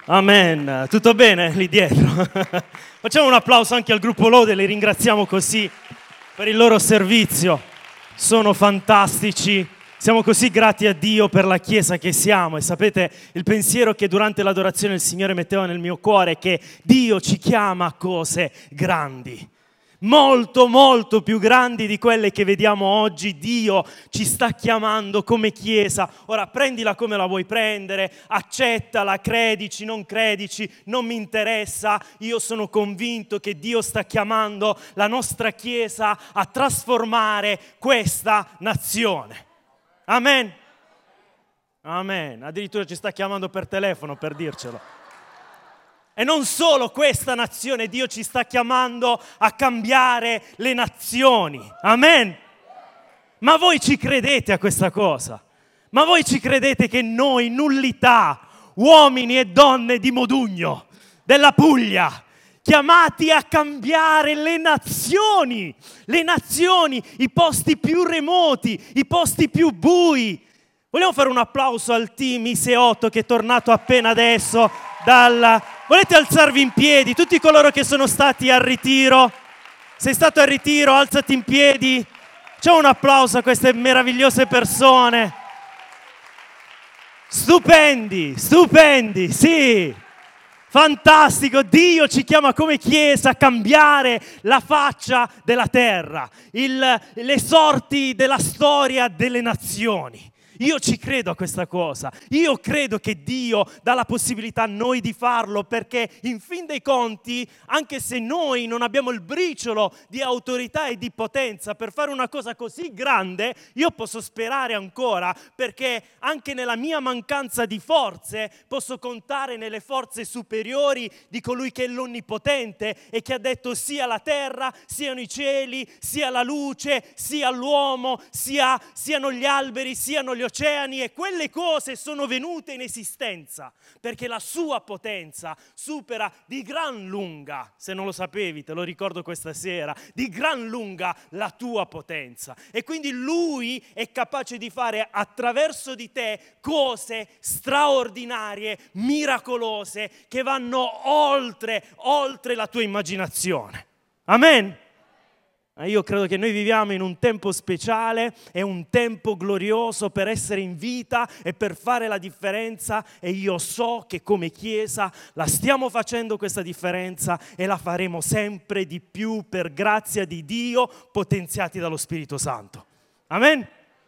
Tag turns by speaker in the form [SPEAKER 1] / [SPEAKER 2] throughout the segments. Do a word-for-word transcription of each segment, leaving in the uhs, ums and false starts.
[SPEAKER 1] Amen. Tutto bene lì dietro? Facciamo un applauso anche al gruppo Lode, li ringraziamo così per il loro servizio. Sono fantastici. Siamo così grati a Dio per la Chiesa che siamo e sapete il pensiero che durante l'adorazione il Signore metteva nel mio cuore è che Dio ci chiama a cose grandi. Molto, molto più grandi di quelle che vediamo oggi. Dio ci sta chiamando come Chiesa. Ora prendila come la vuoi prendere, accettala, credici, non credici, non mi interessa. Io sono convinto che Dio sta chiamando la nostra Chiesa a trasformare questa nazione. Amen. Amen. Addirittura ci sta chiamando per telefono per dircelo. E non solo questa nazione, Dio ci sta chiamando a cambiare le nazioni. Amen. Ma voi ci credete a questa cosa? Ma voi ci credete che noi, nullità, uomini e donne di Modugno, della Puglia, chiamati a cambiare le nazioni, le nazioni, i posti più remoti, i posti più bui. Vogliamo fare un applauso al team I S E otto che è tornato appena adesso dal... Volete alzarvi in piedi? Tutti coloro che sono stati al ritiro? Sei stato al ritiro? Alzati in piedi. C'è un applauso a queste meravigliose persone. Stupendi, stupendi, sì. Fantastico, Dio ci chiama come Chiesa a cambiare la faccia della terra, il, le sorti della storia delle nazioni. Io ci credo a questa cosa, io credo che Dio dà la possibilità a noi di farlo perché in fin dei conti, anche se noi non abbiamo il briciolo di autorità e di potenza per fare una cosa così grande, io posso sperare ancora perché anche nella mia mancanza di forze posso contare nelle forze superiori di colui che è l'Onnipotente e che ha detto sia la terra, siano i cieli, sia la luce, sia l'uomo, sia, siano gli alberi, siano gli oceani e quelle cose sono venute in esistenza perché la sua potenza supera di gran lunga, se non lo sapevi te lo ricordo questa sera, di gran lunga la tua potenza e quindi lui è capace di fare attraverso di te cose straordinarie, miracolose che vanno oltre, oltre la tua immaginazione. Amen. Io credo che noi viviamo in un tempo speciale, è un tempo glorioso per essere in vita e per fare la differenza e io so che come Chiesa la stiamo facendo questa differenza e la faremo sempre di più per grazia di Dio, potenziati dallo Spirito Santo. Amen?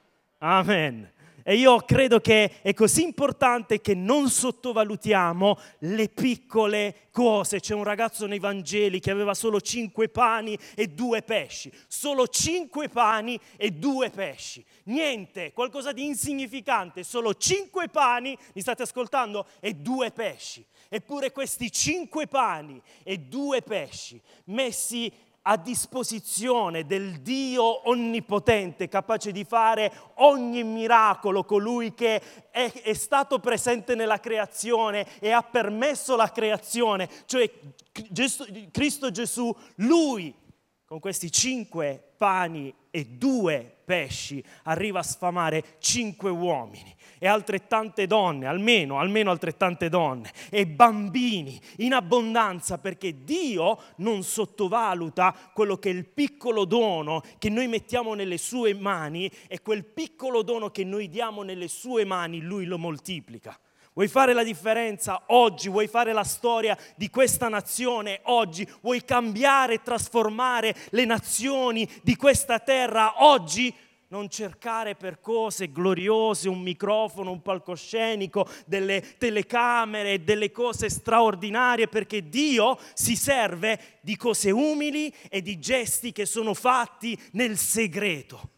[SPEAKER 1] Amen. E io credo che è così importante che non sottovalutiamo le piccole cose. C'è un ragazzo nei Vangeli che aveva solo cinque pani e due pesci. Solo cinque pani e due pesci. Niente, qualcosa di insignificante. Solo cinque pani, mi state ascoltando, e due pesci. Eppure questi cinque pani e due pesci messi a disposizione del Dio onnipotente, capace di fare ogni miracolo, colui che è, è stato presente nella creazione e ha permesso la creazione, cioè Gesù, Cristo Gesù, Lui, con questi cinque pani e due pesci, arriva a sfamare cinque uomini e altrettante donne, almeno, almeno altrettante donne, e bambini in abbondanza, perché Dio non sottovaluta quello che è il piccolo dono che noi mettiamo nelle sue mani e quel piccolo dono che noi diamo nelle sue mani, Lui lo moltiplica. Vuoi fare la differenza oggi? Vuoi fare la storia di questa nazione oggi? Vuoi cambiare e trasformare le nazioni di questa terra oggi? Non cercare per cose gloriose, un microfono, un palcoscenico, delle telecamere, delle cose straordinarie, perché Dio si serve di cose umili e di gesti che sono fatti nel segreto.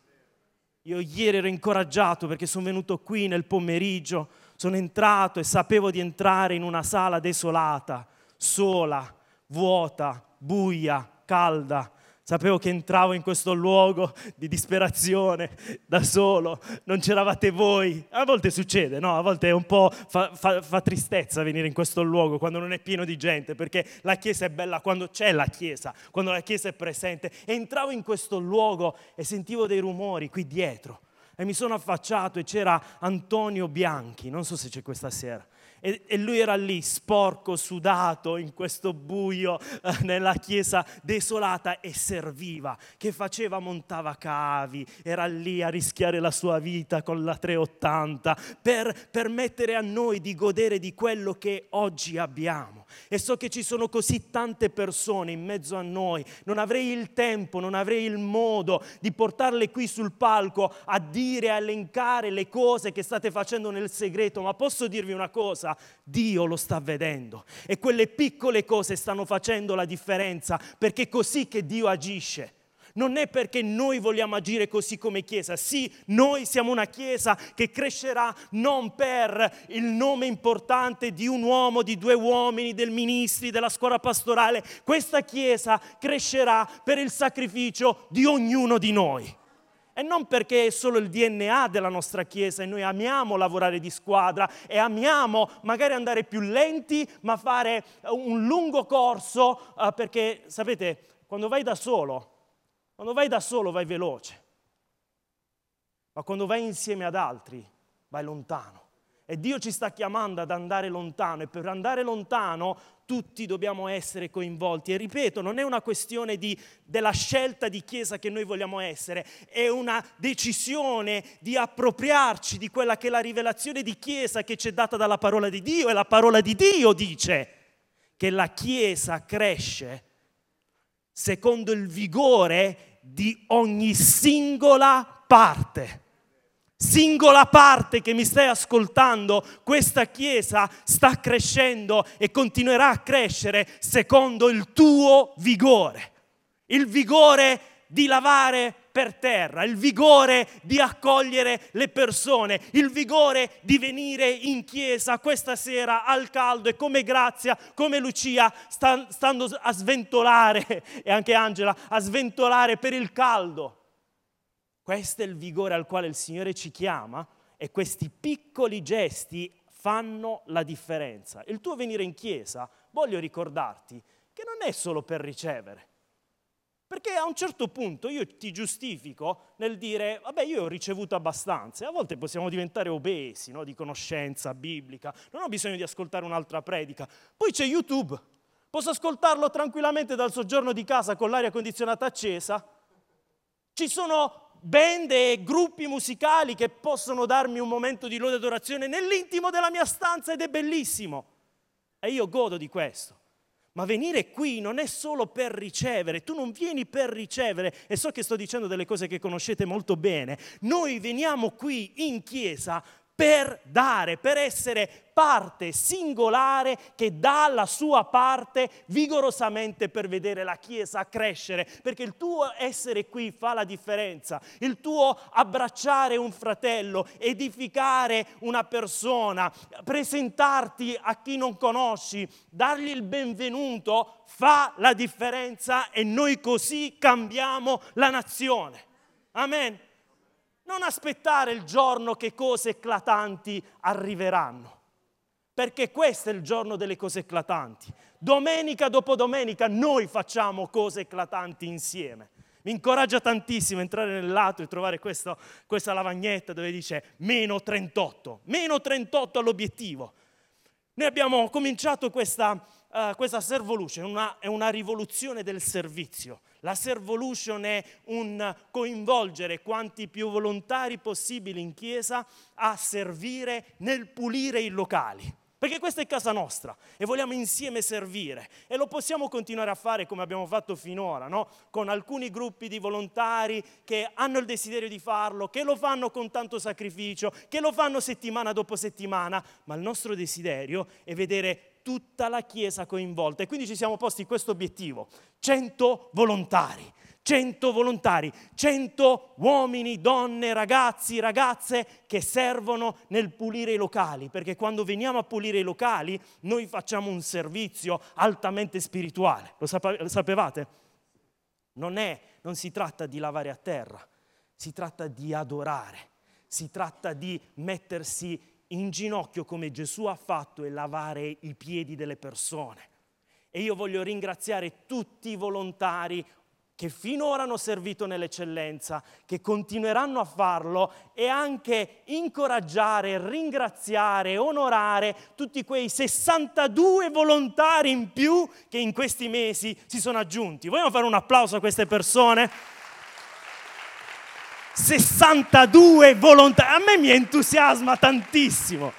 [SPEAKER 1] Io ieri ero incoraggiato perché sono venuto qui nel pomeriggio, sono entrato e sapevo di entrare in una sala desolata, sola, vuota, buia, calda. Sapevo che entravo in questo luogo di disperazione, da solo, non c'eravate voi. A volte succede, no? A volte è un po' fa, fa, fa tristezza venire in questo luogo quando non è pieno di gente, perché la Chiesa è bella quando c'è la Chiesa, quando la Chiesa è presente. E entravo in questo luogo e sentivo dei rumori qui dietro. E mi sono affacciato e c'era Antonio Bianchi, non so se c'è questa sera. E, e lui era lì, sporco, sudato, in questo buio, eh, nella chiesa desolata, e serviva. Che faceva? Montava cavi, era lì a rischiare la sua vita con la trecentottanta per permettere a noi di godere di quello che oggi abbiamo. E so che ci sono così tante persone in mezzo a noi, non avrei il tempo, non avrei il modo di portarle qui sul palco a dire, a elencare le cose che state facendo nel segreto, ma posso dirvi una cosa: Dio lo sta vedendo e quelle piccole cose stanno facendo la differenza, perché è così che Dio agisce. Non è perché noi vogliamo agire così come Chiesa. Sì, noi siamo una Chiesa che crescerà non per il nome importante di un uomo, di due uomini, del ministri, della scuola pastorale. Questa Chiesa crescerà per il sacrificio di ognuno di noi. E non perché è solo il D N A della nostra Chiesa e noi amiamo lavorare di squadra e amiamo magari andare più lenti, ma fare un lungo corso, uh, perché sapete, quando vai da solo, quando vai da solo vai veloce, ma quando vai insieme ad altri vai lontano. E Dio ci sta chiamando ad andare lontano, e per andare lontano tutti dobbiamo essere coinvolti. E ripeto, non è una questione di, della scelta di Chiesa che noi vogliamo essere, è una decisione di appropriarci di quella che è la rivelazione di Chiesa che ci è data dalla parola di Dio. E la parola di Dio dice che la Chiesa cresce secondo il vigore di ogni singola parte. Singola parte che mi stai ascoltando, questa Chiesa sta crescendo e continuerà a crescere secondo il tuo vigore. Il vigore di lavare per terra, il vigore di accogliere le persone, il vigore di venire in chiesa questa sera al caldo e come Grazia, come Lucia, sta, stando a sventolare, e anche Angela, a sventolare per il caldo. Questo è il vigore al quale il Signore ci chiama, e questi piccoli gesti fanno la differenza. Il tuo venire in chiesa, voglio ricordarti, che non è solo per ricevere. Perché a un certo punto io ti giustifico nel dire, vabbè, io ho ricevuto abbastanza, e a volte possiamo diventare obesi, no, di conoscenza biblica, non ho bisogno di ascoltare un'altra predica. Poi c'è YouTube, posso ascoltarlo tranquillamente dal soggiorno di casa con l'aria condizionata accesa. Ci sono band e gruppi musicali che possono darmi un momento di lode e adorazione nell'intimo della mia stanza, ed è bellissimo. E io godo di questo. Ma venire qui non è solo per ricevere, tu non vieni per ricevere, e so che sto dicendo delle cose che conoscete molto bene. Noi veniamo qui in chiesa per dare, per essere parte singolare che dà la sua parte vigorosamente per vedere la Chiesa crescere, perché il tuo essere qui fa la differenza, il tuo abbracciare un fratello, edificare una persona, presentarti a chi non conosci, dargli il benvenuto, fa la differenza, e noi così cambiamo la nazione. Amen. Non aspettare il giorno che cose eclatanti arriveranno, perché questo è il giorno delle cose eclatanti. Domenica dopo domenica noi facciamo cose eclatanti insieme. Mi incoraggia tantissimo entrare nel lato e trovare questo, questa lavagnetta dove dice meno trentotto, meno trentotto all'obiettivo. Noi abbiamo cominciato questa, uh, questa Servolution, una, è una rivoluzione del servizio. La Servolution è un coinvolgere quanti più volontari possibili in chiesa a servire nel pulire i locali. Perché questa è casa nostra e vogliamo insieme servire, e lo possiamo continuare a fare come abbiamo fatto finora, no? Con alcuni gruppi di volontari che hanno il desiderio di farlo, che lo fanno con tanto sacrificio, che lo fanno settimana dopo settimana, ma il nostro desiderio è vedere tutta la Chiesa coinvolta, e quindi ci siamo posti questo obiettivo: cento volontari. cento volontari, cento uomini, donne, ragazzi, ragazze che servono nel pulire i locali, perché quando veniamo a pulire i locali noi facciamo un servizio altamente spirituale. Lo, sape- lo sapevate? Non è, non si tratta di lavare a terra, si tratta di adorare, si tratta di mettersi in ginocchio come Gesù ha fatto e lavare i piedi delle persone. E io voglio ringraziare tutti i volontari che finora hanno servito nell'eccellenza, che continueranno a farlo, e anche incoraggiare, ringraziare, onorare tutti quei sessantadue volontari in più che in questi mesi si sono aggiunti. Vogliamo fare un applauso a queste persone? sessantadue volontari, a me mi entusiasma tantissimo.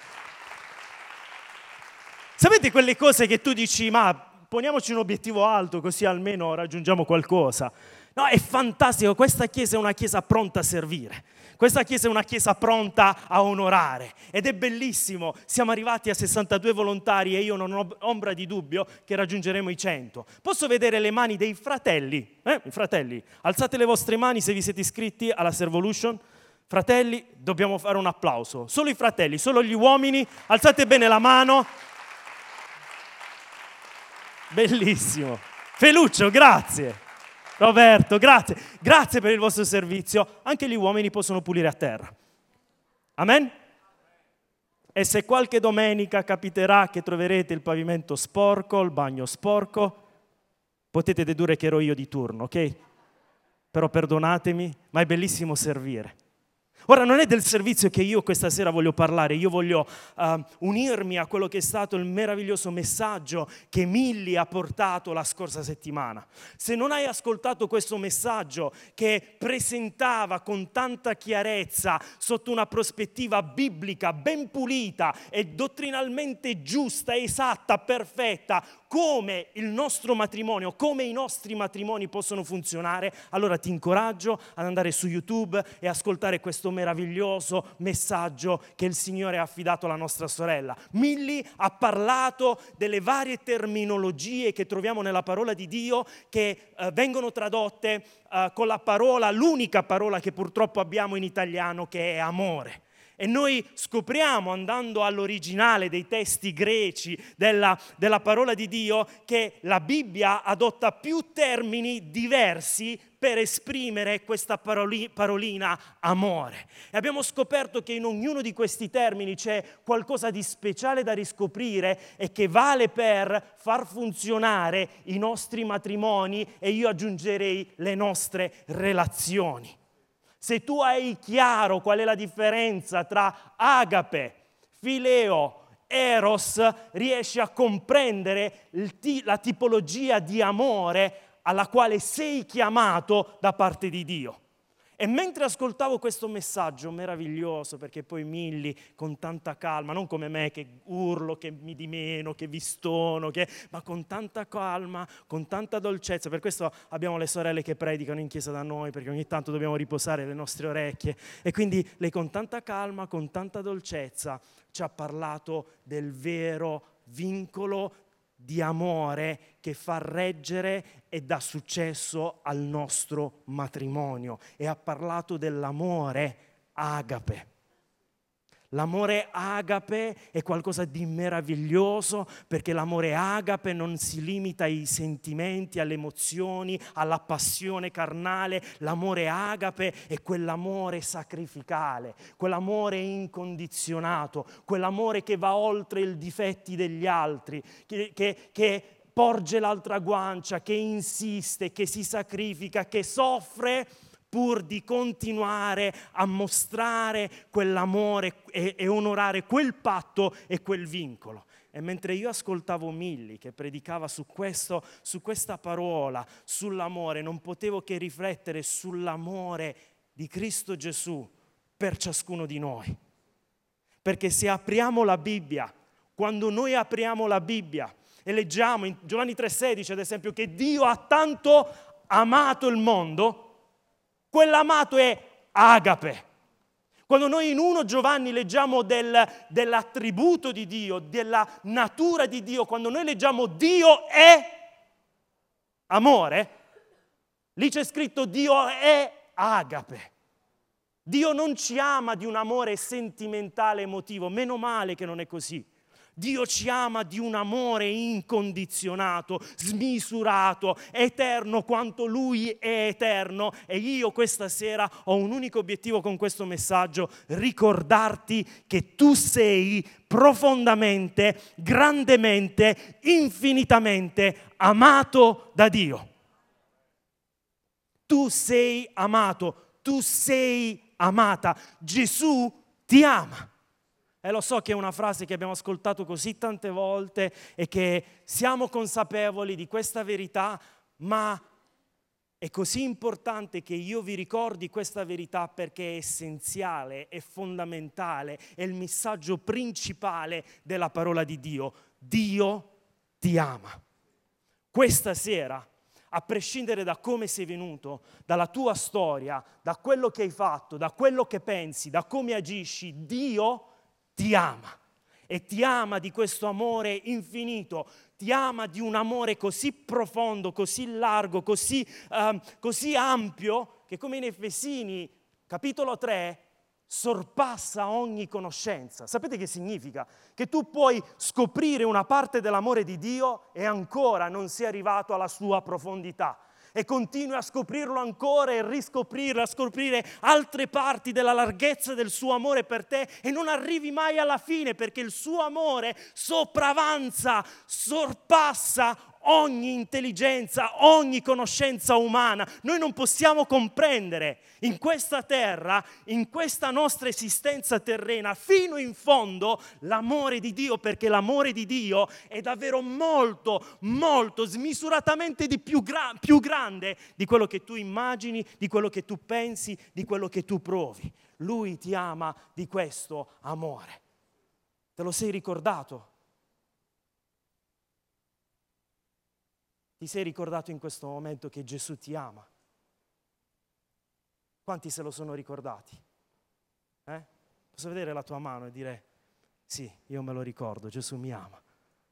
[SPEAKER 1] Sapete quelle cose che tu dici, ma poniamoci un obiettivo alto così almeno raggiungiamo qualcosa. No, è fantastico, questa chiesa è una chiesa pronta a servire, questa chiesa è una chiesa pronta a onorare ed è bellissimo, siamo arrivati a sessantadue volontari e io non ho ombra di dubbio che raggiungeremo i cento. Posso vedere le mani dei fratelli? Eh, i fratelli, alzate le vostre mani se vi siete iscritti alla Servolution. Fratelli, dobbiamo fare un applauso, solo i fratelli, solo gli uomini, alzate bene la mano. Bellissimo. Feluccio, grazie. Roberto, grazie. Grazie per il vostro servizio. Anche gli uomini possono pulire a terra. Amen? E se qualche domenica capiterà che troverete il pavimento sporco, il bagno sporco, potete dedurre che ero io di turno, ok? Però perdonatemi, ma è bellissimo servire. Ora, non è del servizio che io questa sera voglio parlare, io voglio uh, unirmi a quello che è stato il meraviglioso messaggio che Milly ha portato la scorsa settimana. Se non hai ascoltato questo messaggio che presentava con tanta chiarezza, sotto una prospettiva biblica ben pulita e dottrinalmente giusta, esatta, perfetta, come il nostro matrimonio, come i nostri matrimoni possono funzionare, allora ti incoraggio ad andare su YouTube e ascoltare questo meraviglioso messaggio che il Signore ha affidato alla nostra sorella. Milly ha parlato delle varie terminologie che troviamo nella parola di Dio che eh, vengono tradotte eh, con la parola, l'unica parola che purtroppo abbiamo in italiano, che è amore. E noi scopriamo, andando all'originale dei testi greci della, della parola di Dio, che la Bibbia adotta più termini diversi per esprimere questa paroli, parolina amore. E abbiamo scoperto che in ognuno di questi termini c'è qualcosa di speciale da riscoprire e che vale per far funzionare i nostri matrimoni e io aggiungerei le nostre relazioni. Se tu hai chiaro qual è la differenza tra agape, fileo, eros, riesci a comprendere il ti- la tipologia di amore alla quale sei chiamato da parte di Dio. E mentre ascoltavo questo messaggio meraviglioso, perché poi Milly con tanta calma, non come me che urlo, che mi dimeno, che vi stono, che... ma con tanta calma, con tanta dolcezza, per questo abbiamo le sorelle che predicano in chiesa da noi, perché ogni tanto dobbiamo riposare le nostre orecchie, e quindi lei con tanta calma, con tanta dolcezza ci ha parlato del vero vincolo di amore che fa reggere e dà successo al nostro matrimonio, e ha parlato dell'amore agape. L'amore agape è qualcosa di meraviglioso, perché l'amore agape non si limita ai sentimenti, alle emozioni, alla passione carnale. L'amore agape è quell'amore sacrificale, quell'amore incondizionato, quell'amore che va oltre i difetti degli altri, che, che, che porge l'altra guancia, che insiste, che si sacrifica, che soffre pur di continuare a mostrare quell'amore e, e onorare quel patto e quel vincolo. E mentre io ascoltavo Milly che predicava su questo, su questa parola, sull'amore, non potevo che riflettere sull'amore di Cristo Gesù per ciascuno di noi. Perché se apriamo la Bibbia, quando noi apriamo la Bibbia e leggiamo in Giovanni tre sedici ad esempio che Dio ha tanto amato il mondo, quell'amato è agape. Quando noi in primo Giovanni leggiamo del, dell'attributo di Dio, della natura di Dio, quando noi leggiamo Dio è amore, lì c'è scritto Dio è agape. Dio non ci ama di un amore sentimentale, emotivo, meno male che non è così. Dio ci ama di un amore incondizionato, smisurato, eterno quanto Lui è eterno. E io questa sera ho un unico obiettivo con questo messaggio: ricordarti che tu sei profondamente, grandemente, infinitamente amato da Dio. Tu sei amato, tu sei amata. Gesù ti ama. E lo so che è una frase che abbiamo ascoltato così tante volte e che siamo consapevoli di questa verità, ma è così importante che io vi ricordi questa verità perché è essenziale, è fondamentale, è il messaggio principale della parola di Dio. Dio ti ama. Questa sera, a prescindere da come sei venuto, dalla tua storia, da quello che hai fatto, da quello che pensi, da come agisci, Dio ti ama. E ti ama di questo amore infinito, ti ama di un amore così profondo, così largo, così, um, così ampio, che come in Efesini, capitolo tre, sorpassa ogni conoscenza. Sapete che significa? Che tu puoi scoprire una parte dell'amore di Dio e ancora non sei arrivato alla sua profondità. E continui a scoprirlo ancora e riscoprirlo, a scoprire altre parti della larghezza del suo amore per te e non arrivi mai alla fine perché il suo amore sopravanza, sorpassa ogni intelligenza, ogni conoscenza umana. Noi non possiamo comprendere in questa terra, in questa nostra esistenza terrena, fino in fondo l'amore di Dio, perché l'amore di Dio è davvero molto, molto, smisuratamente di più, gra- più grande di quello che tu immagini, di quello che tu pensi, di quello che tu provi. Lui ti ama di questo amore. Te lo sei ricordato? Ti sei ricordato in questo momento che Gesù ti ama? Quanti se lo sono ricordati? Eh? Posso vedere la tua mano e dire, sì, io me lo ricordo, Gesù mi ama.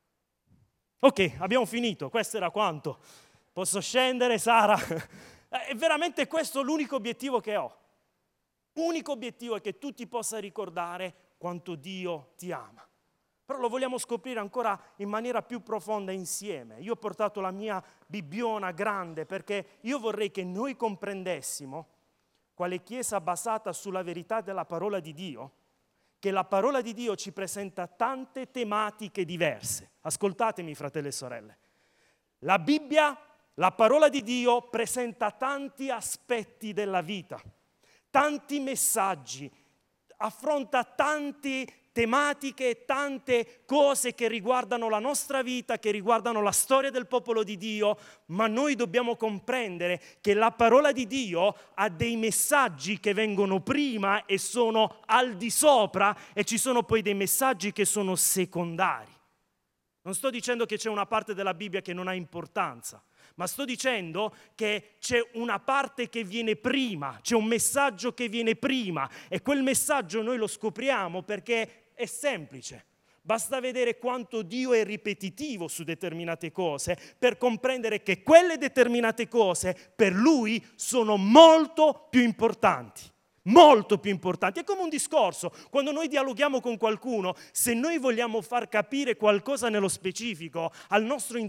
[SPEAKER 1] Ok, abbiamo finito, questo era quanto. Posso scendere, Sara? È veramente questo l'unico obiettivo che ho. L'unico obiettivo è che tu ti possa ricordare quanto Dio ti ama. Però lo vogliamo scoprire ancora in maniera più profonda insieme. Io ho portato la mia Bibbiona grande perché io vorrei che noi comprendessimo, quale Chiesa basata sulla verità della parola di Dio, che la parola di Dio ci presenta tante tematiche diverse. Ascoltatemi, fratelli e sorelle. La Bibbia, la parola di Dio, presenta tanti aspetti della vita, tanti messaggi, affronta tanti tematiche e tante cose che riguardano la nostra vita, che riguardano la storia del popolo di Dio, ma noi dobbiamo comprendere che la parola di Dio ha dei messaggi che vengono prima e sono al di sopra e ci sono poi dei messaggi che sono secondari. Non sto dicendo che c'è una parte della Bibbia che non ha importanza, ma sto dicendo che c'è una parte che viene prima, c'è un messaggio che viene prima e quel messaggio noi lo scopriamo perché è semplice. Basta vedere quanto Dio è ripetitivo su determinate cose per comprendere che quelle determinate cose per Lui sono molto più importanti. Molto più importanti. È come un discorso. Quando noi dialoghiamo con qualcuno, se noi vogliamo far capire qualcosa nello specifico al nostro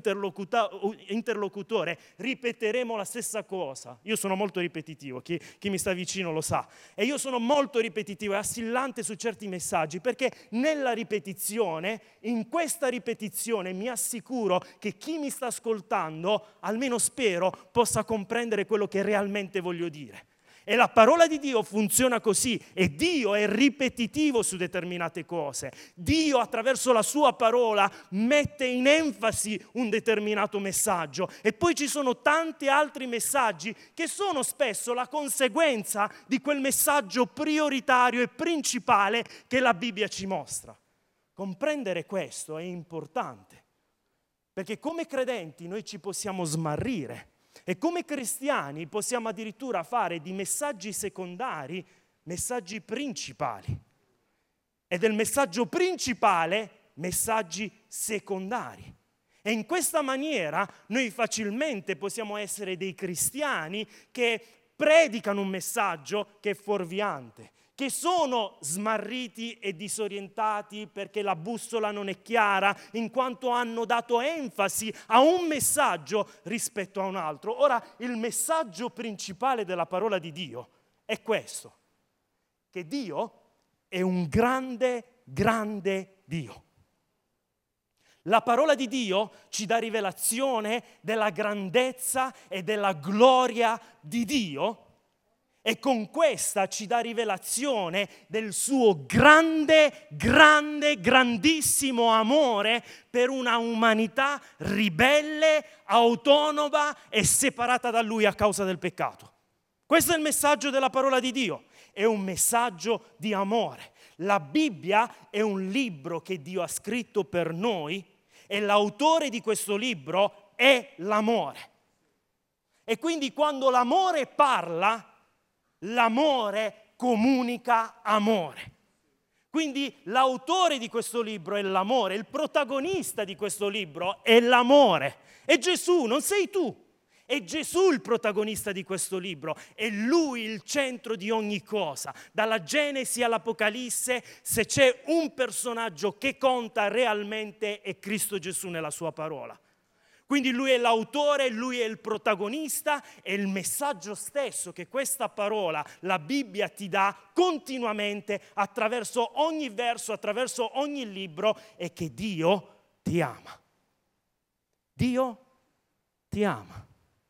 [SPEAKER 1] interlocutore, ripeteremo la stessa cosa. Io sono molto ripetitivo, chi, chi mi sta vicino lo sa. E io sono molto ripetitivo e assillante su certi messaggi, perché nella ripetizione, in questa ripetizione, mi assicuro che chi mi sta ascoltando, almeno spero, possa comprendere quello che realmente voglio dire. E la parola di Dio funziona così, e Dio è ripetitivo su determinate cose. Dio attraverso la sua parola mette in enfasi un determinato messaggio e poi ci sono tanti altri messaggi che sono spesso la conseguenza di quel messaggio prioritario e principale che la Bibbia ci mostra. Comprendere questo è importante, perché come credenti noi ci possiamo smarrire. E come cristiani possiamo addirittura fare di messaggi secondari messaggi principali e del messaggio principale messaggi secondari. E in questa maniera noi facilmente possiamo essere dei cristiani che predicano un messaggio che è fuorviante, che sono smarriti e disorientati perché la bussola non è chiara, in quanto hanno dato enfasi a un messaggio rispetto a un altro. Ora, il messaggio principale della parola di Dio è questo, che Dio è un grande, grande Dio. La parola di Dio ci dà rivelazione della grandezza e della gloria di Dio, e con questa ci dà rivelazione del suo grande, grande, grandissimo amore per una umanità ribelle, autonoma e separata da Lui a causa del peccato. Questo è il messaggio della parola di Dio, è un messaggio di amore. La Bibbia è un libro che Dio ha scritto per noi e l'autore di questo libro è l'amore. E quindi quando l'amore parla, l'amore comunica amore. Quindi l'autore di questo libro è l'amore, il protagonista di questo libro è l'amore. È Gesù, non sei tu. È Gesù il protagonista di questo libro, è Lui il centro di ogni cosa. Dalla Genesi all'Apocalisse, se c'è un personaggio che conta realmente è Cristo Gesù nella sua parola. Quindi Lui è l'autore, Lui è il protagonista, e il messaggio stesso che questa parola, la Bibbia, ti dà continuamente attraverso ogni verso, attraverso ogni libro, è che Dio ti ama. Dio ti ama.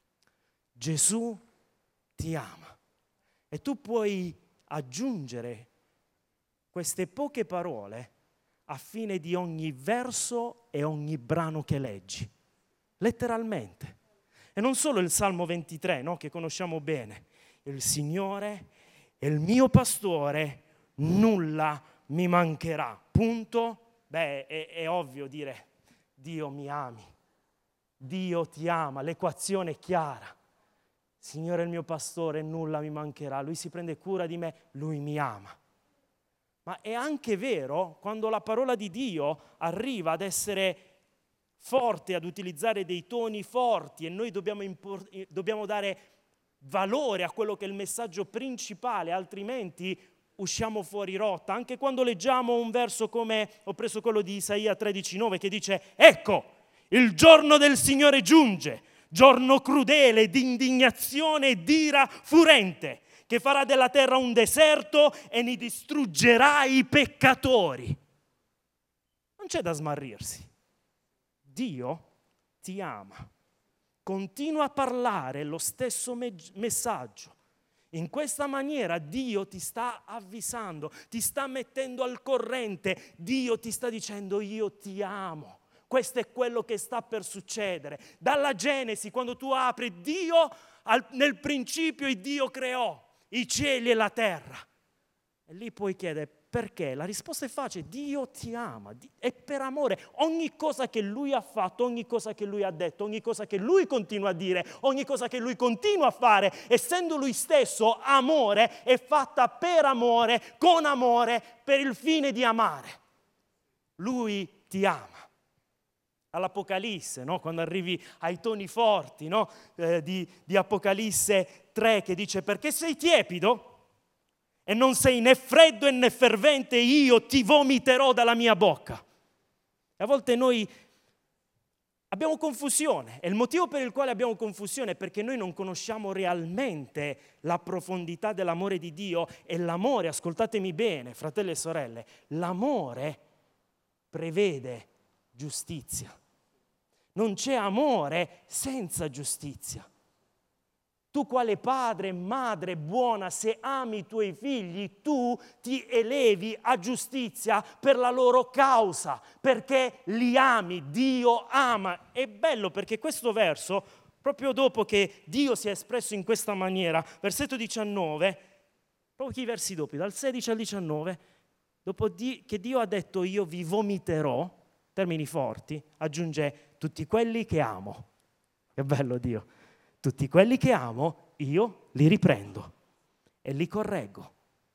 [SPEAKER 1] Gesù ti ama. E tu puoi aggiungere queste poche parole a fine di ogni verso e ogni brano che leggi, letteralmente. E non solo il Salmo ventitré, no, che conosciamo bene. Il Signore è il mio pastore, nulla mi mancherà. Punto. Beh, è, è ovvio dire Dio mi ami, Dio ti ama, l'equazione è chiara. Signore è il mio pastore, nulla mi mancherà, Lui si prende cura di me, Lui mi ama. Ma è anche vero quando la parola di Dio arriva ad essere forte, ad utilizzare dei toni forti, e noi dobbiamo, impor- dobbiamo dare valore a quello che è il messaggio principale, altrimenti usciamo fuori rotta. Anche quando leggiamo un verso come, ho preso quello di Isaia tredici nove, che dice: ecco, il giorno del Signore giunge, giorno crudele, di indignazione e d'ira furente, che farà della terra un deserto e ne distruggerà i peccatori. Non c'è da smarrirsi. Dio ti ama. Continua a parlare lo stesso me- messaggio. In questa maniera Dio ti sta avvisando, ti sta mettendo al corrente. Dio ti sta dicendo: io ti amo. Questo è quello che sta per succedere. Dalla Genesi, quando tu apri, Dio, al, nel principio il Dio creò i cieli e la terra. E lì puoi chiedere perché? La risposta è facile: Dio ti ama, è per amore. Ogni cosa che Lui ha fatto, ogni cosa che Lui ha detto, ogni cosa che Lui continua a dire, ogni cosa che Lui continua a fare, essendo Lui stesso amore, è fatta per amore, con amore, per il fine di amare. Lui ti ama. All'Apocalisse, no? Quando arrivi ai toni forti, no? eh, di, di Apocalisse tre, che dice: perché sei tiepido e non sei né freddo né fervente, io ti vomiterò dalla mia bocca. E a volte noi abbiamo confusione, e il motivo per il quale abbiamo confusione è perché noi non conosciamo realmente la profondità dell'amore di Dio. E l'amore, ascoltatemi bene, fratelli e sorelle, l'amore prevede giustizia. Non c'è amore senza giustizia. Tu quale padre e madre buona, se ami i tuoi figli, tu ti elevi a giustizia per la loro causa, perché li ami, Dio ama. È bello perché questo verso, proprio dopo che Dio si è espresso in questa maniera, versetto diciannove, pochi versi dopo, dal sedici al diciannove, dopo di, che Dio ha detto io vi vomiterò, termini forti, aggiunge tutti quelli che amo. Che bello Dio. Tutti quelli che amo, io li riprendo e li correggo.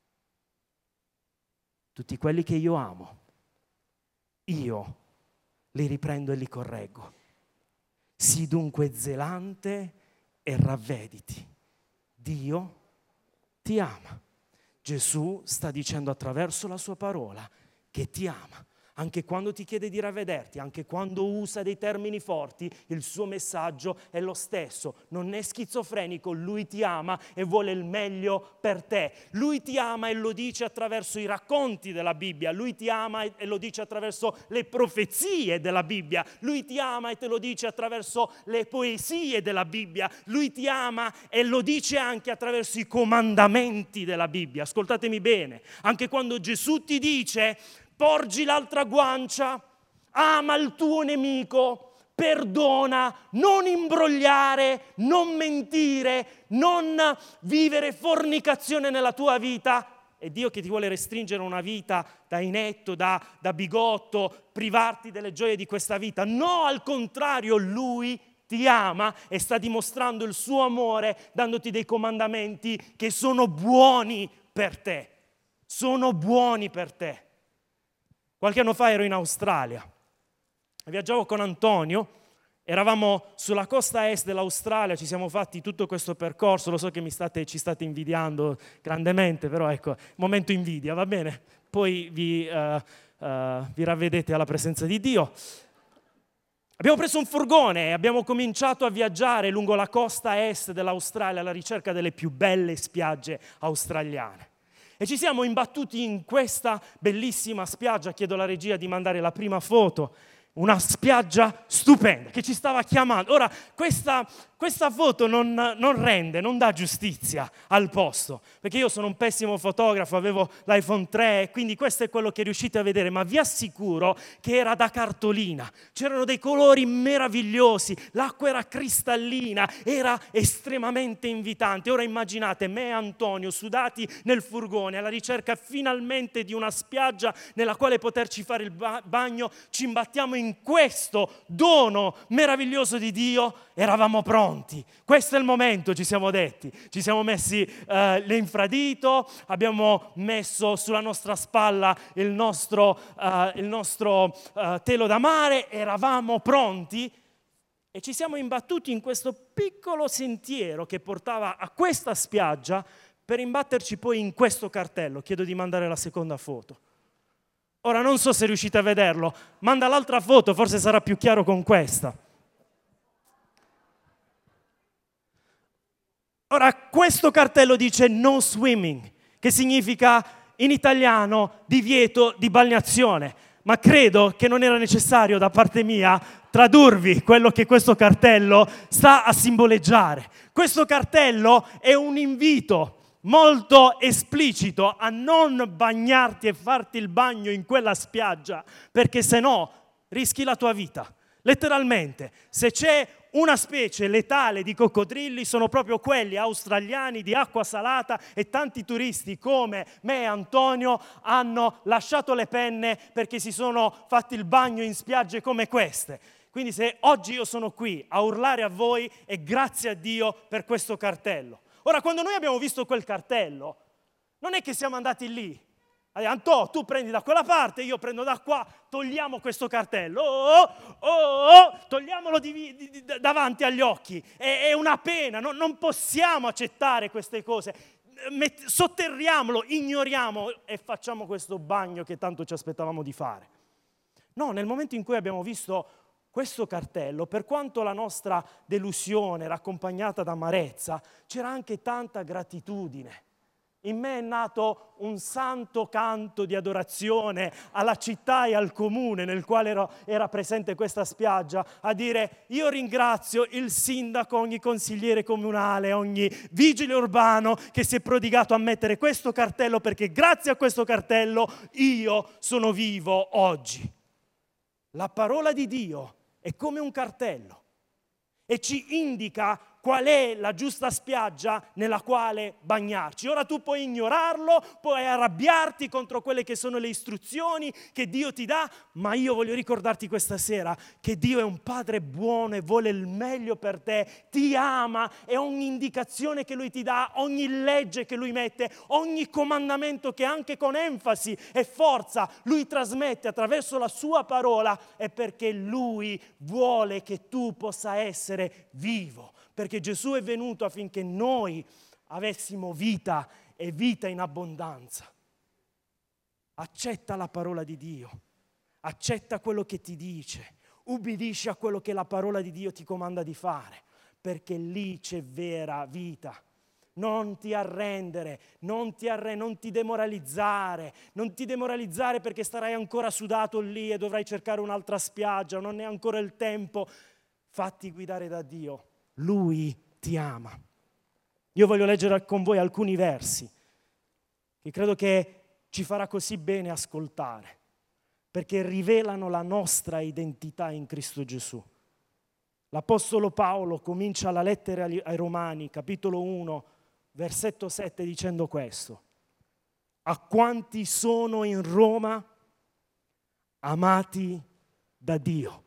[SPEAKER 1] Tutti quelli che io amo, io li riprendo e li correggo. Sii dunque zelante e ravvediti. Dio ti ama. Gesù sta dicendo attraverso la sua parola che ti ama. Anche quando ti chiede di ravvederti, anche quando usa dei termini forti, il suo messaggio è lo stesso. Non è schizofrenico, lui ti ama e vuole il meglio per te. Lui ti ama e lo dice attraverso i racconti della Bibbia, lui ti ama e lo dice attraverso le profezie della Bibbia, lui ti ama e te lo dice attraverso le poesie della Bibbia, lui ti ama e lo dice anche attraverso i comandamenti della Bibbia. Ascoltatemi bene, anche quando Gesù ti dice: porgi l'altra guancia, ama il tuo nemico, perdona, non imbrogliare, non mentire, non vivere fornicazione nella tua vita. È Dio che ti vuole restringere una vita da inetto, da, da bigotto, privarti delle gioie di questa vita. No, al contrario, Lui ti ama e sta dimostrando il suo amore dandoti dei comandamenti che sono buoni per te. Sono buoni per te. Qualche anno fa ero in Australia, viaggiavo con Antonio, eravamo sulla costa est dell'Australia, ci siamo fatti tutto questo percorso, lo so che mi state, ci state invidiando grandemente, però ecco, momento invidia, va bene? Poi vi, uh, uh, vi ravvedete alla presenza di Dio. Abbiamo preso un furgone e abbiamo cominciato a viaggiare lungo la costa est dell'Australia alla ricerca delle più belle spiagge australiane. E ci siamo imbattuti in questa bellissima spiaggia, chiedo alla regia di mandare la prima foto, una spiaggia stupenda che ci stava chiamando. Ora, questa, questa foto non, non rende, non dà giustizia al posto, perché io sono un pessimo fotografo, avevo l'iPhone tre, quindi questo è quello che riuscite a vedere, ma vi assicuro che era da cartolina, c'erano dei colori meravigliosi, l'acqua era cristallina, era estremamente invitante. Ora immaginate me e Antonio sudati nel furgone alla ricerca finalmente di una spiaggia nella quale poterci fare il ba- bagno, ci imbattiamo in in questo dono meraviglioso di Dio, eravamo pronti. Questo è il momento, ci siamo detti. Ci siamo messi eh, l'infradito, abbiamo messo sulla nostra spalla il nostro, eh, il nostro eh, telo da mare, eravamo pronti e ci siamo imbattuti in questo piccolo sentiero che portava a questa spiaggia per imbatterci poi in questo cartello. Chiedo di mandare la seconda foto. Ora non so se riuscite a vederlo, manda l'altra foto, forse sarà più chiaro con questa. Ora, questo cartello dice no swimming, che significa in italiano divieto di balneazione, ma credo che non era necessario da parte mia tradurvi quello che questo cartello sta a simboleggiare. Questo cartello è un invito molto esplicito a non bagnarti e farti il bagno in quella spiaggia, perché se no rischi la tua vita. Letteralmente, se c'è una specie letale di coccodrilli, sono proprio quelli australiani di acqua salata, e tanti turisti come me e Antonio hanno lasciato le penne perché si sono fatti il bagno in spiagge come queste. Quindi se oggi io sono qui a urlare a voi è grazie a Dio per questo cartello. Ora, quando noi abbiamo visto quel cartello, non è che siamo andati lì. Antò, tu prendi da quella parte, io prendo da qua, togliamo questo cartello, oh, oh, oh, oh, togliamolo di, di, di, davanti agli occhi. È, è una pena, no, non possiamo accettare queste cose. Met, sotterriamolo, ignoriamo e facciamo questo bagno che tanto ci aspettavamo di fare. No, nel momento in cui abbiamo visto questo cartello, per quanto la nostra delusione era accompagnata da amarezza, c'era anche tanta gratitudine. In me è nato un santo canto di adorazione alla città e al comune nel quale ero, era presente questa spiaggia, a dire: io ringrazio il sindaco, ogni consigliere comunale, ogni vigile urbano che si è prodigato a mettere questo cartello, perché grazie a questo cartello io sono vivo oggi. La parola di Dio è come un cartello e ci indica qual è la giusta spiaggia nella quale bagnarci. Ora tu puoi ignorarlo, puoi arrabbiarti contro quelle che sono le istruzioni che Dio ti dà, ma io voglio ricordarti questa sera che Dio è un Padre buono e vuole il meglio per te, ti ama, e ogni indicazione che Lui ti dà, ogni legge che Lui mette, ogni comandamento che anche con enfasi e forza Lui trasmette attraverso la sua parola è perché Lui vuole che tu possa essere vivo. Perché Gesù è venuto affinché noi avessimo vita e vita in abbondanza. Accetta la parola di Dio. accetta quello che ti dice, ubbidisci a quello che la parola di Dio ti comanda di fare, perché lì c'è vera vita. Non ti arrendere, non ti, arre- non ti demoralizzare, non ti demoralizzare perché starai ancora sudato lì e dovrai cercare un'altra spiaggia, non è ancora il tempo. Fatti guidare da Dio, Lui ti ama. Io voglio leggere con voi alcuni versi che credo che ci farà così bene ascoltare, perché rivelano la nostra identità in Cristo Gesù. L'Apostolo Paolo comincia la lettera ai Romani, capitolo uno, versetto sette, dicendo questo: a quanti sono in Roma, amati da Dio,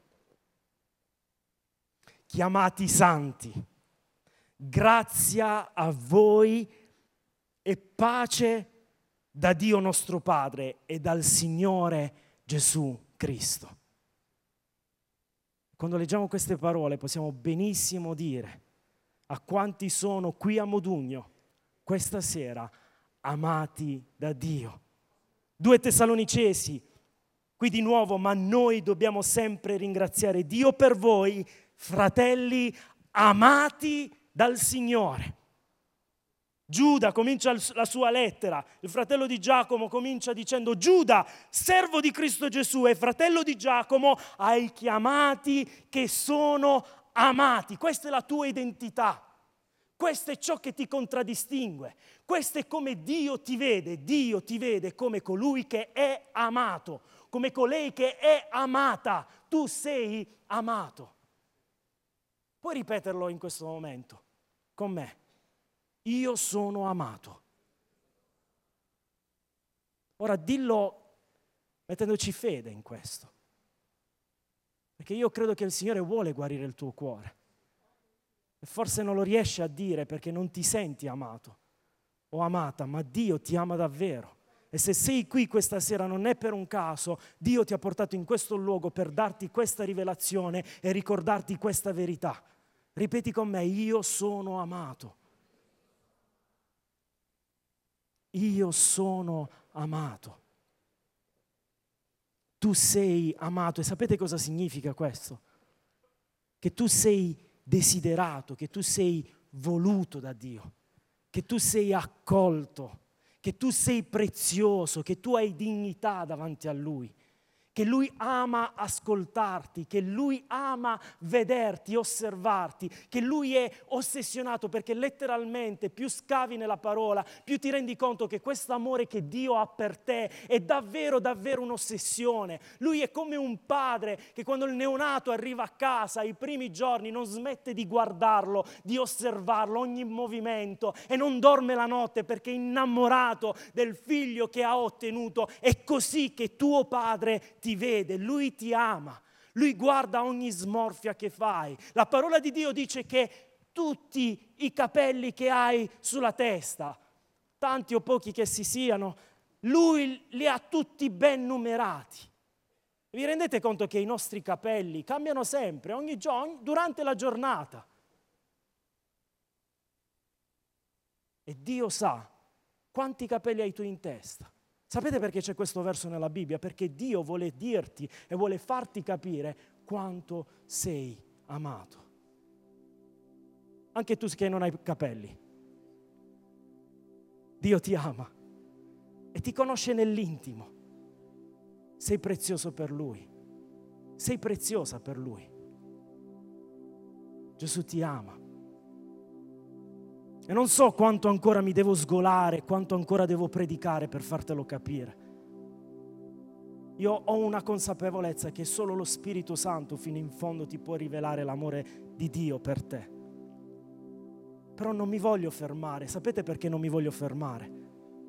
[SPEAKER 1] chiamati santi, grazia a voi e pace da Dio nostro Padre e dal Signore Gesù Cristo. Quando leggiamo queste parole possiamo benissimo dire a quanti sono qui a Modugno questa sera amati da Dio. due Tessalonicesi, qui di nuovo, ma noi dobbiamo sempre ringraziare Dio per voi, fratelli amati dal Signore. Giuda comincia la sua lettera, il fratello di Giacomo comincia dicendo: Giuda, servo di Cristo Gesù e fratello di Giacomo, ai chiamati che sono amati. Questa è la tua identità, questo è ciò che ti contraddistingue, questo è come Dio ti vede. Dio ti vede come colui che è amato, come colei che è amata. Tu sei amato. Puoi ripeterlo in questo momento con me? Io sono amato. Ora dillo mettendoci fede in questo, perché io credo che il Signore vuole guarire il tuo cuore e forse non lo riesci a dire perché non ti senti amato o amata, ma Dio ti ama davvero. E se sei qui questa sera non è per un caso. Dio ti ha portato in questo luogo per darti questa rivelazione e ricordarti questa verità. Ripeti con me: io sono amato. Io sono amato. Tu sei amato. E sapete cosa significa questo? Che tu sei desiderato, che tu sei voluto da Dio, che tu sei accolto, che tu sei prezioso, che tu hai dignità davanti a Lui, che Lui ama ascoltarti, che Lui ama vederti, osservarti, che Lui è ossessionato, perché letteralmente più scavi nella parola, più ti rendi conto che questo amore che Dio ha per te è davvero, davvero un'ossessione. Lui è come un padre che quando il neonato arriva a casa, i primi giorni non smette di guardarlo, di osservarlo, ogni movimento, e non dorme la notte perché è innamorato del figlio che ha ottenuto. È così che tuo padre ti vede, Lui ti ama, Lui guarda ogni smorfia che fai. La parola di Dio dice che tutti i capelli che hai sulla testa, tanti o pochi che si siano, Lui li ha tutti ben numerati. Vi rendete conto che i nostri capelli cambiano sempre, ogni giorno, durante la giornata? E Dio sa quanti capelli hai tu in testa. Sapete perché c'è questo verso nella Bibbia? Perché Dio vuole dirti e vuole farti capire quanto sei amato. Anche tu che non hai capelli. Dio ti ama e ti conosce nell'intimo. Sei prezioso per Lui. Sei preziosa per Lui. Gesù ti ama. E non so quanto ancora mi devo sgolare, quanto ancora devo predicare per fartelo capire. Io ho una consapevolezza che solo lo Spirito Santo fino in fondo ti può rivelare l'amore di Dio per te. Però non mi voglio fermare. Sapete perché non mi voglio fermare?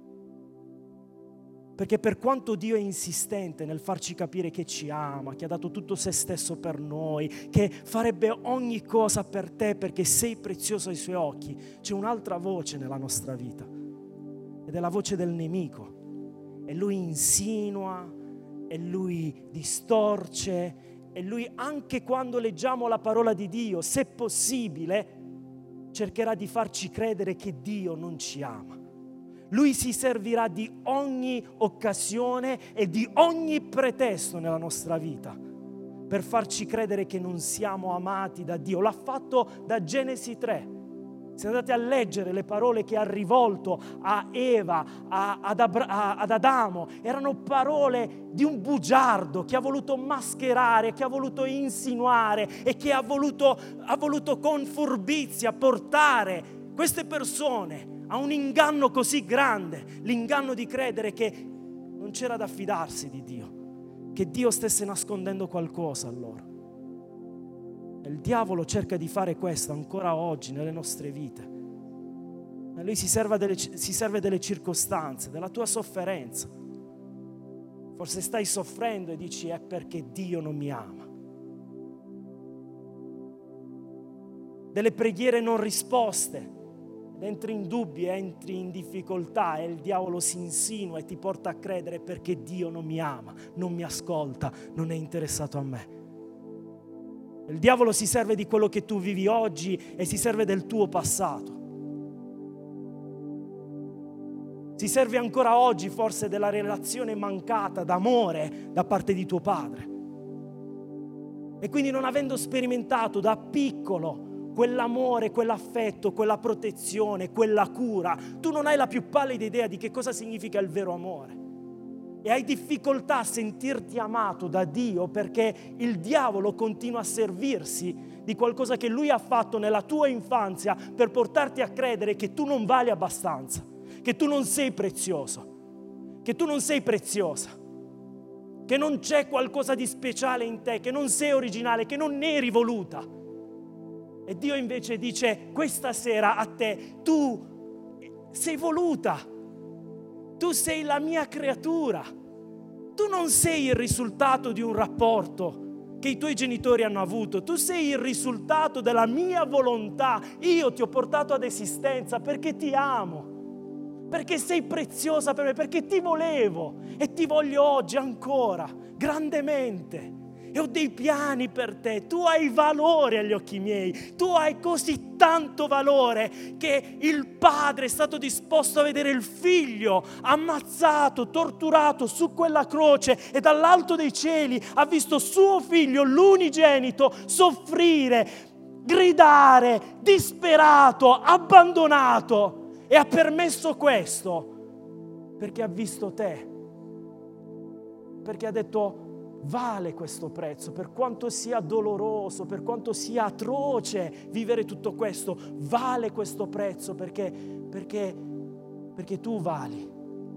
[SPEAKER 1] Perché per quanto Dio è insistente nel farci capire che ci ama, che ha dato tutto se stesso per noi, che farebbe ogni cosa per te perché sei prezioso ai Suoi occhi, c'è un'altra voce nella nostra vita ed è la voce del nemico. E lui insinua, e lui distorce, e lui, anche quando leggiamo la parola di Dio, se possibile, cercherà di farci credere che Dio non ci ama. Lui si servirà di ogni occasione e di ogni pretesto nella nostra vita per farci credere che non siamo amati da Dio. L'ha fatto da Genesi tre. Se andate a leggere le parole che ha rivolto a Eva, a, ad, Abra, a, ad Adamo, erano parole di un bugiardo che ha voluto mascherare, che ha voluto insinuare e che ha voluto, ha voluto con furbizia portare queste persone a un inganno così grande, l'inganno di credere che non c'era da fidarsi di Dio, che Dio stesse nascondendo qualcosa a loro. E il diavolo cerca di fare questo ancora oggi nelle nostre vite. E lui si serve delle, si serve delle circostanze, della tua sofferenza. Forse stai soffrendo e dici è perché Dio non mi ama. Delle preghiere non risposte. Entri in dubbi, entri in difficoltà e il diavolo si insinua e ti porta a credere perché Dio non mi ama, non mi ascolta, non è interessato a me. Il diavolo si serve di quello che tu vivi oggi e si serve del tuo passato. Si serve ancora oggi forse della relazione mancata d'amore da parte di tuo padre. E quindi non avendo sperimentato da piccolo quell'amore, quell'affetto, quella protezione, quella cura, tu non hai la più pallida idea di che cosa significa il vero amore. E hai difficoltà a sentirti amato da Dio perché il diavolo continua a servirsi di qualcosa che lui ha fatto nella tua infanzia per portarti a credere che tu non vali abbastanza, che tu non sei prezioso, che tu non sei preziosa, che non c'è qualcosa di speciale in te, che non sei originale, che non ne eri voluta. E Dio invece dice questa sera a te, tu sei voluta, tu sei la mia creatura, tu non sei il risultato di un rapporto che i tuoi genitori hanno avuto, tu sei il risultato della mia volontà. Io ti ho portato ad esistenza perché ti amo, perché sei preziosa per me, perché ti volevo e ti voglio oggi ancora, grandemente. E ho dei piani per te, tu hai valore agli occhi miei, tu hai così tanto valore che il padre è stato disposto a vedere il figlio ammazzato, torturato su quella croce e dall'alto dei cieli ha visto suo figlio, l'unigenito, soffrire, gridare, disperato, abbandonato, e ha permesso questo perché ha visto te, perché ha detto vale questo prezzo, per quanto sia doloroso, per quanto sia atroce vivere tutto questo, vale questo prezzo perché, perché, perché tu vali,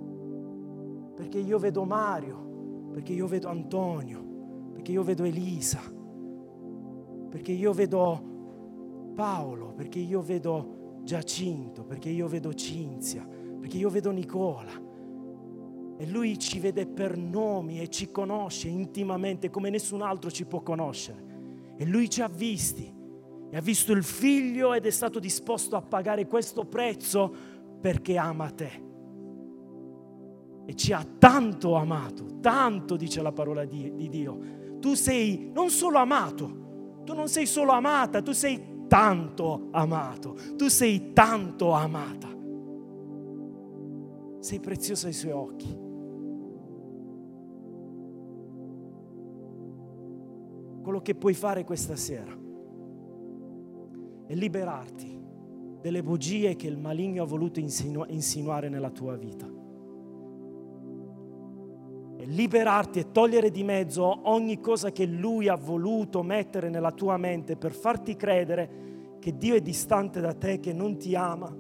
[SPEAKER 1] perché io vedo Mario, perché io vedo Antonio, perché io vedo Elisa, perché io vedo Paolo, perché io vedo Giacinto, perché io vedo Cinzia, perché io vedo Nicola. E lui ci vede per nomi e ci conosce intimamente come nessun altro ci può conoscere. E lui ci ha visti, e ha visto il figlio ed è stato disposto a pagare questo prezzo perché ama te. E ci ha tanto amato, tanto, dice la parola di, di Dio. Tu sei non solo amato, tu non sei solo amata, tu sei tanto amato, tu sei tanto amata. Sei preziosa ai suoi occhi. Quello che puoi fare questa sera è liberarti delle bugie che il maligno ha voluto insinu- insinuare nella tua vita. E liberarti e togliere di mezzo ogni cosa che lui ha voluto mettere nella tua mente per farti credere che Dio è distante da te, che non ti ama.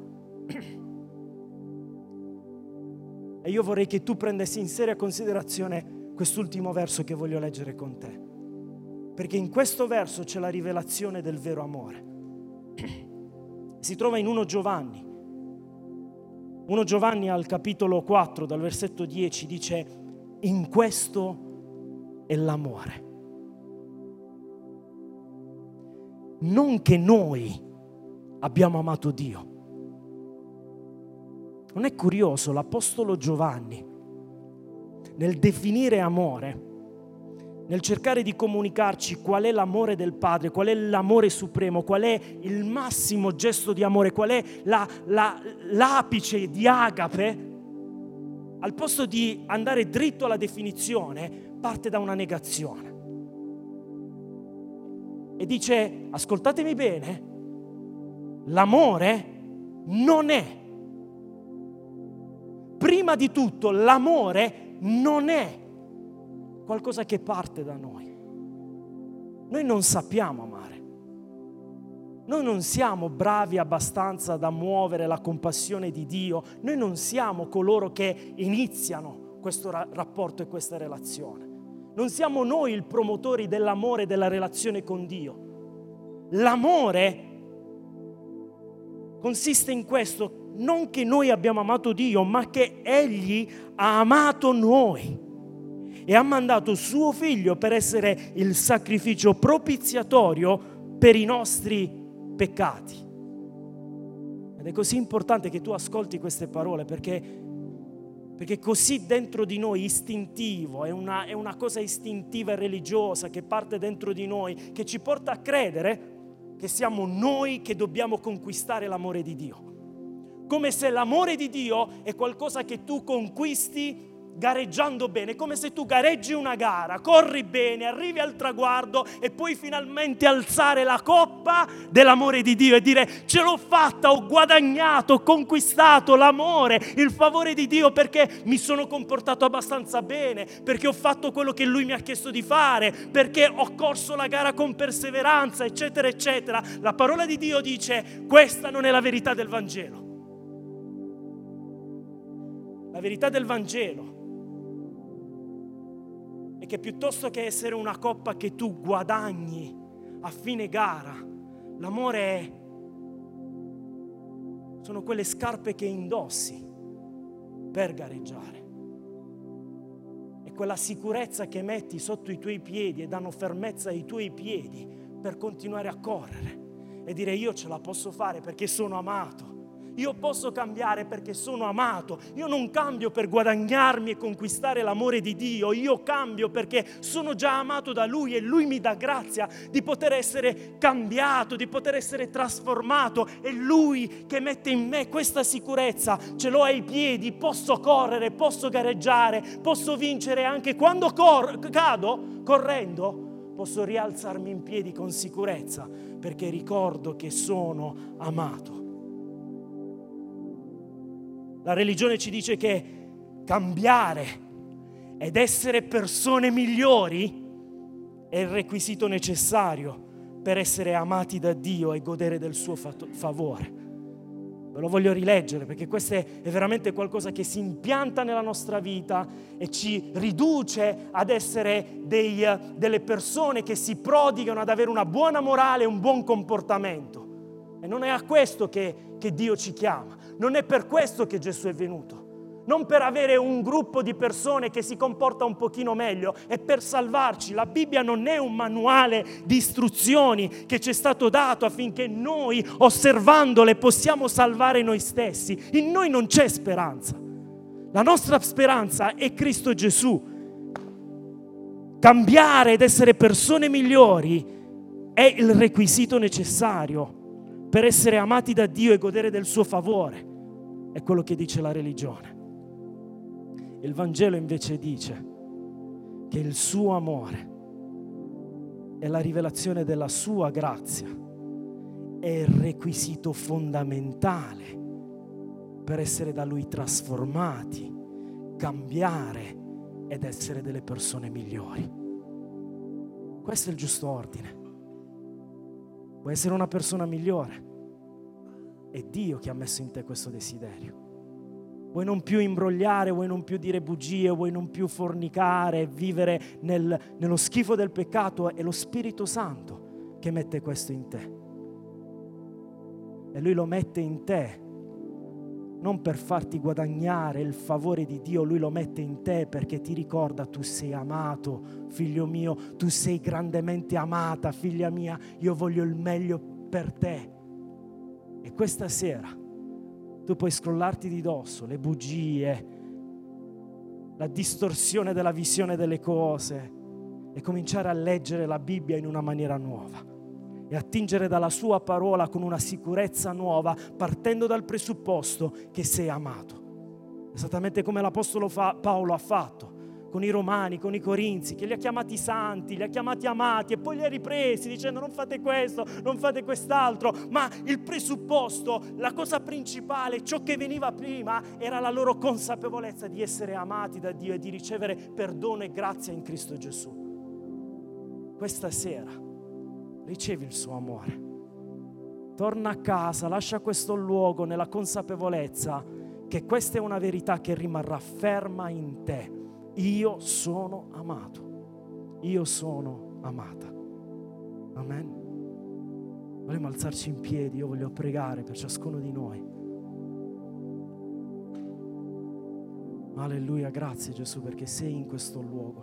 [SPEAKER 1] E io vorrei che tu prendessi in seria considerazione quest'ultimo verso che voglio leggere con te. Perché in questo verso c'è la rivelazione del vero amore. Si trova in primo Giovanni. primo Giovanni al capitolo quattro, dal versetto dieci, dice: in questo è l'amore. Non che noi abbiamo amato Dio. Non è curioso l'apostolo Giovanni, nel definire amore, nel cercare di comunicarci qual è l'amore del Padre, qual è l'amore supremo, qual è il massimo gesto di amore, qual è la, la, l'apice di agape, al posto di andare dritto alla definizione, parte da una negazione. E dice, ascoltatemi bene, l'amore non è, prima di tutto, l'amore non è qualcosa che parte da noi. Noi non sappiamo amare. Noi non siamo bravi abbastanza da muovere la compassione di Dio. Noi non siamo coloro che iniziano questo ra- rapporto e questa relazione. Non siamo noi i promotori dell'amore e della relazione con Dio. L'amore consiste in questo, non che noi abbiamo amato Dio, ma che Egli ha amato noi e ha mandato suo Figlio per essere il sacrificio propiziatorio per i nostri peccati. Ed è così importante che tu ascolti queste parole, perché, perché così dentro di noi, istintivo, è una, è una cosa istintiva e religiosa che parte dentro di noi, che ci porta a credere che siamo noi che dobbiamo conquistare l'amore di Dio. Come se l'amore di Dio è qualcosa che tu conquisti gareggiando bene, come se tu gareggi una gara, corri bene, arrivi al traguardo e puoi finalmente alzare la coppa dell'amore di Dio e dire: ce l'ho fatta, ho guadagnato, ho conquistato l'amore, il favore di Dio, perché mi sono comportato abbastanza bene, perché ho fatto quello che Lui mi ha chiesto di fare, perché ho corso la gara con perseveranza, eccetera eccetera. La parola di Dio dice: questa non è la verità del Vangelo. La verità del Vangelo è che piuttosto che essere una coppa che tu guadagni a fine gara, l'amore è, sono quelle scarpe che indossi per gareggiare. È quella sicurezza che metti sotto i tuoi piedi e danno fermezza ai tuoi piedi per continuare a correre e dire: io ce la posso fare perché sono amato. Io posso cambiare perché sono amato. Io non cambio per guadagnarmi e conquistare l'amore di Dio. Io cambio perché sono già amato da Lui e Lui mi dà grazia di poter essere cambiato, di poter essere trasformato. È Lui che mette in me questa sicurezza. Ce l'ho ai piedi, posso correre, posso gareggiare, posso vincere anche quando cor- cado correndo. Posso rialzarmi in piedi con sicurezza perché ricordo che sono amato. La religione ci dice che cambiare ed essere persone migliori è il requisito necessario per essere amati da Dio e godere del suo favore. Ve lo voglio rileggere perché questo è veramente qualcosa che si impianta nella nostra vita e ci riduce ad essere dei, delle persone che si prodigano ad avere una buona morale e un buon comportamento. E non è a questo che, che Dio ci chiama. Non è per questo che Gesù è venuto. Non per avere un gruppo di persone che si comporta un pochino meglio, è per salvarci. La Bibbia non è un manuale di istruzioni che ci è stato dato affinché noi, osservandole, possiamo salvare noi stessi. In noi non c'è speranza. La nostra speranza è Cristo Gesù. Cambiare ed essere persone migliori è il requisito necessario per essere amati da Dio e godere del suo favore. È quello che dice la religione. Il Vangelo invece dice che il suo amore è la rivelazione della sua grazia, è il requisito fondamentale per essere da Lui trasformati, cambiare ed essere delle persone migliori. Questo è il giusto ordine. Vuoi essere una persona migliore? È Dio che ha messo in te questo desiderio. Vuoi non più imbrogliare, vuoi non più dire bugie, vuoi non più fornicare, vivere nel, nello schifo del peccato. È lo Spirito Santo che mette questo in te. E Lui lo mette in te non per farti guadagnare il favore di Dio, Lui lo mette in te perché ti ricorda: tu sei amato, figlio mio, tu sei grandemente amata, figlia mia, io voglio il meglio per te. E questa sera tu puoi scrollarti di dosso le bugie, la distorsione della visione delle cose e cominciare a leggere la Bibbia in una maniera nuova e attingere dalla sua parola con una sicurezza nuova, partendo dal presupposto che sei amato. Esattamente come l'Apostolo fa- Paolo ha fatto con i Romani, con i Corinzi, che li ha chiamati santi, li ha chiamati amati e poi li ha ripresi dicendo non fate questo, non fate quest'altro, ma il presupposto, la cosa principale, ciò che veniva prima era la loro consapevolezza di essere amati da Dio e di ricevere perdono e grazia in Cristo Gesù. Questa sera ricevi il suo amore. Torna a casa, lascia questo luogo nella consapevolezza che questa è una verità che rimarrà ferma in te. Io sono amato. Io sono amata. Amen. Vogliamo alzarci in piedi, io voglio pregare per ciascuno di noi. Alleluia, grazie Gesù perché sei in questo luogo.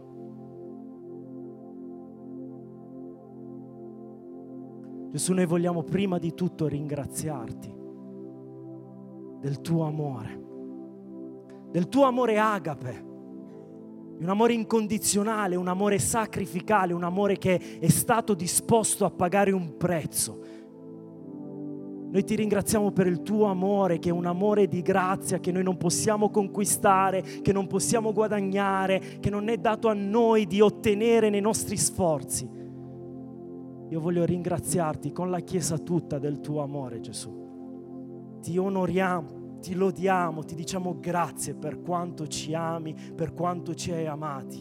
[SPEAKER 1] Gesù, noi vogliamo prima di tutto ringraziarti del tuo amore, del tuo amore agape, un amore incondizionale, un amore sacrificale, un amore che è stato disposto a pagare un prezzo. Noi ti ringraziamo per il tuo amore, che è un amore di grazia, che noi non possiamo conquistare, che non possiamo guadagnare, che non è dato a noi di ottenere nei nostri sforzi. Io voglio ringraziarti con la Chiesa tutta del tuo amore, Gesù. Ti onoriamo, ti lodiamo, ti diciamo grazie per quanto ci ami, per quanto ci hai amati.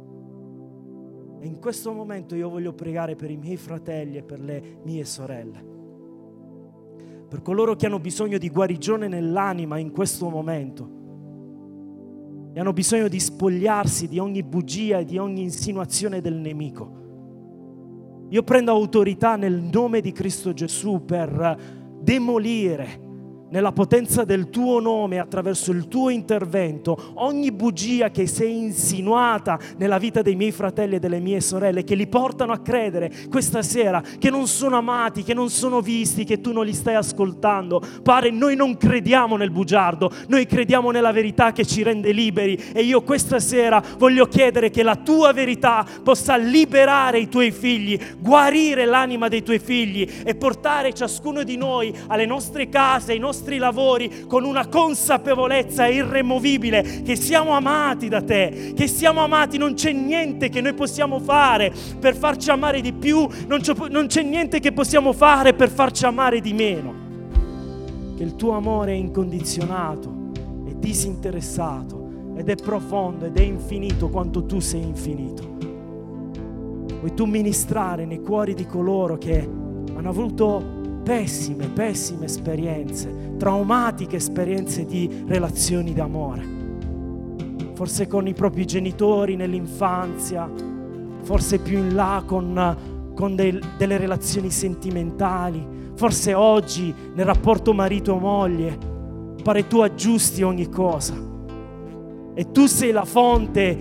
[SPEAKER 1] E in questo momento io voglio pregare per i miei fratelli e per le mie sorelle, per coloro che hanno bisogno di guarigione nell'anima in questo momento e hanno bisogno di spogliarsi di ogni bugia e di ogni insinuazione del nemico. Io prendo autorità nel nome di Cristo Gesù per demolire nella potenza del tuo nome, attraverso il tuo intervento, ogni bugia che si è insinuata nella vita dei miei fratelli e delle mie sorelle, che li portano a credere questa sera che non sono amati, che non sono visti, che tu non li stai ascoltando. Padre, noi non crediamo nel bugiardo, noi crediamo nella verità che ci rende liberi, e io questa sera voglio chiedere che la tua verità possa liberare i tuoi figli, guarire l'anima dei tuoi figli e portare ciascuno di noi alle nostre case, ai nostri lavori, con una consapevolezza irremovibile che siamo amati da te, che siamo amati. Non c'è niente che noi possiamo fare per farci amare di più, non c'è, non c'è niente che possiamo fare per farci amare di meno, che il tuo amore è incondizionato, è disinteressato ed è profondo ed è infinito quanto tu sei infinito. Vuoi tu ministrare nei cuori di coloro che hanno avuto pessime, pessime esperienze, traumatiche esperienze di relazioni d'amore, forse con i propri genitori nell'infanzia, forse più in là con, con del, delle relazioni sentimentali, forse oggi nel rapporto marito-moglie. Pare tu aggiusti ogni cosa e tu sei la fonte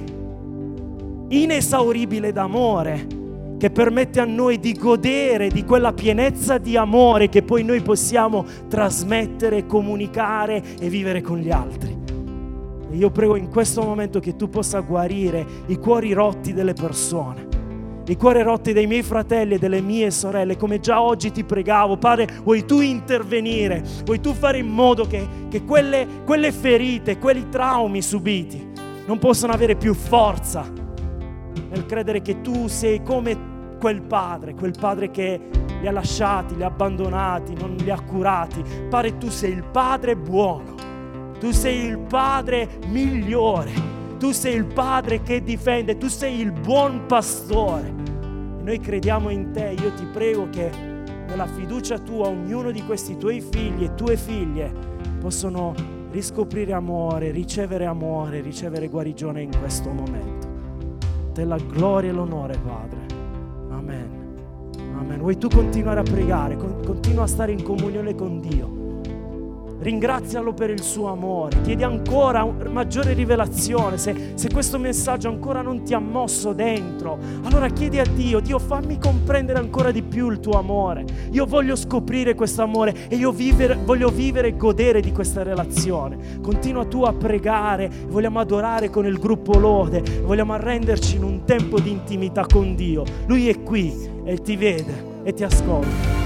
[SPEAKER 1] inesauribile d'amore che permette a noi di godere di quella pienezza di amore che poi noi possiamo trasmettere, comunicare e vivere con gli altri. E io prego in questo momento che tu possa guarire i cuori rotti delle persone, i cuori rotti dei miei fratelli e delle mie sorelle, come già oggi ti pregavo. Padre, vuoi tu intervenire, vuoi tu fare in modo che, che quelle, quelle ferite, quei traumi subiti non possano avere più forza nel credere che tu sei come quel padre, quel padre che li ha lasciati, li ha abbandonati, non li ha curati. Padre, tu sei il padre buono, tu sei il padre migliore, tu sei il padre che difende, tu sei il buon pastore. E noi crediamo in te. Io ti prego che nella fiducia tua ognuno di questi tuoi figli e tue figlie possono riscoprire amore, ricevere amore, ricevere guarigione in questo momento. Te la gloria e l'onore, Padre. Amen. Amen. Vuoi tu continuare a pregare, con, continua a stare in comunione con Dio. ringrazialo per il suo amore, chiedi ancora un- maggiore rivelazione. Se, se questo messaggio ancora non ti ha mosso dentro, allora chiedi a Dio: Dio, fammi comprendere ancora di più il tuo amore. Io voglio scoprire questo amore e io vivere, voglio vivere e godere di questa relazione. Continua tu a pregare, vogliamo adorare con il gruppo Lode, vogliamo arrenderci in un tempo di intimità con Dio. Lui è qui e ti vede e ti ascolta.